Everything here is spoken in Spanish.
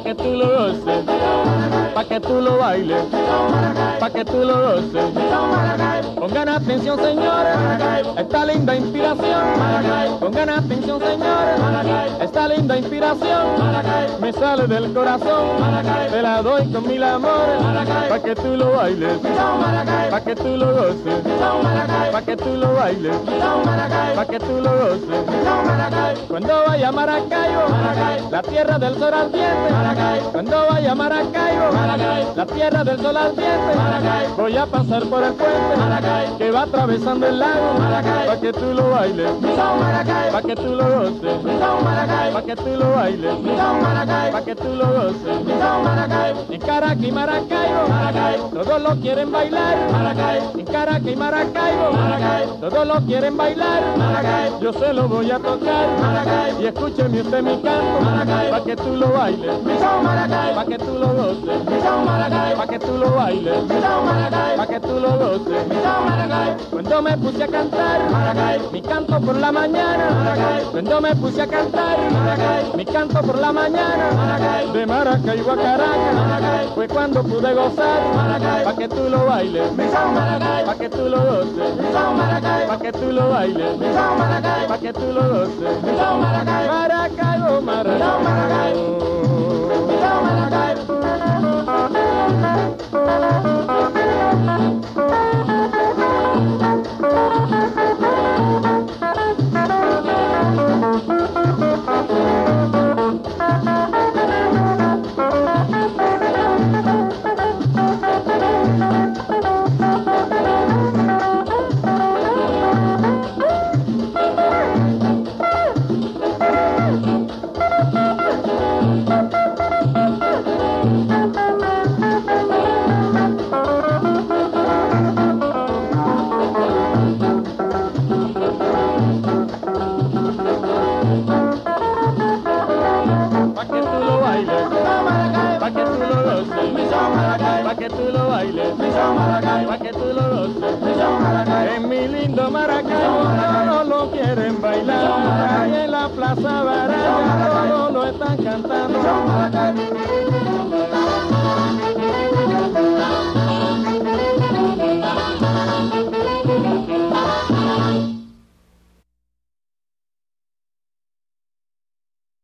que tú lo goces, pa' que tú lo bailes, pa' que tú lo goces. Pongan atención, señores, esta linda inspiración. Pongan atención, señores, esta linda inspiración. Me sale del corazón, te la doy con mil amores, pa' que tú lo bailes, pa' que tú lo goces, pa' que tú lo bailes, pa' que tú lo goces. Cuando vaya a Maracaibo, la tierra del sol ardiente, cuando vaya a Maracaibo, la tierra del sol ardiente, voy a pasar por el puente que va atravesando el lago, pa' que tú lo bailes, pa' que tú lo goces, pa' que tú lo bailes, pa' que tú lo goces. En Caracas y Maracaibo, todos lo quieren bailar, en Caracas y Maracaibo, todos lo quieren bailar, yo se lo voy a tocar, y escúcheme usted mi canto, pa' que tú lo bailes, pa' que tú lo goces, pa' que tú lo bailes, pa' que tú lo goces. Cuando me puse a cantar, mi canto por la mañana, cuando me puse a cantar, mi canto por la mañana, de Maracaibo a Caracas, fue cuando pude gozar, pa' que tú lo bailes, pa' que tú lo goces, pa' que tú lo bailes, pa' que tú lo goces. Maracaibo, Maracaibo. Pa' que tú lo bailes, pa' que tú lo goces. En mi lindo Maracaibo todos lo quieren bailar, y en la Plaza Baraya todos lo están cantando.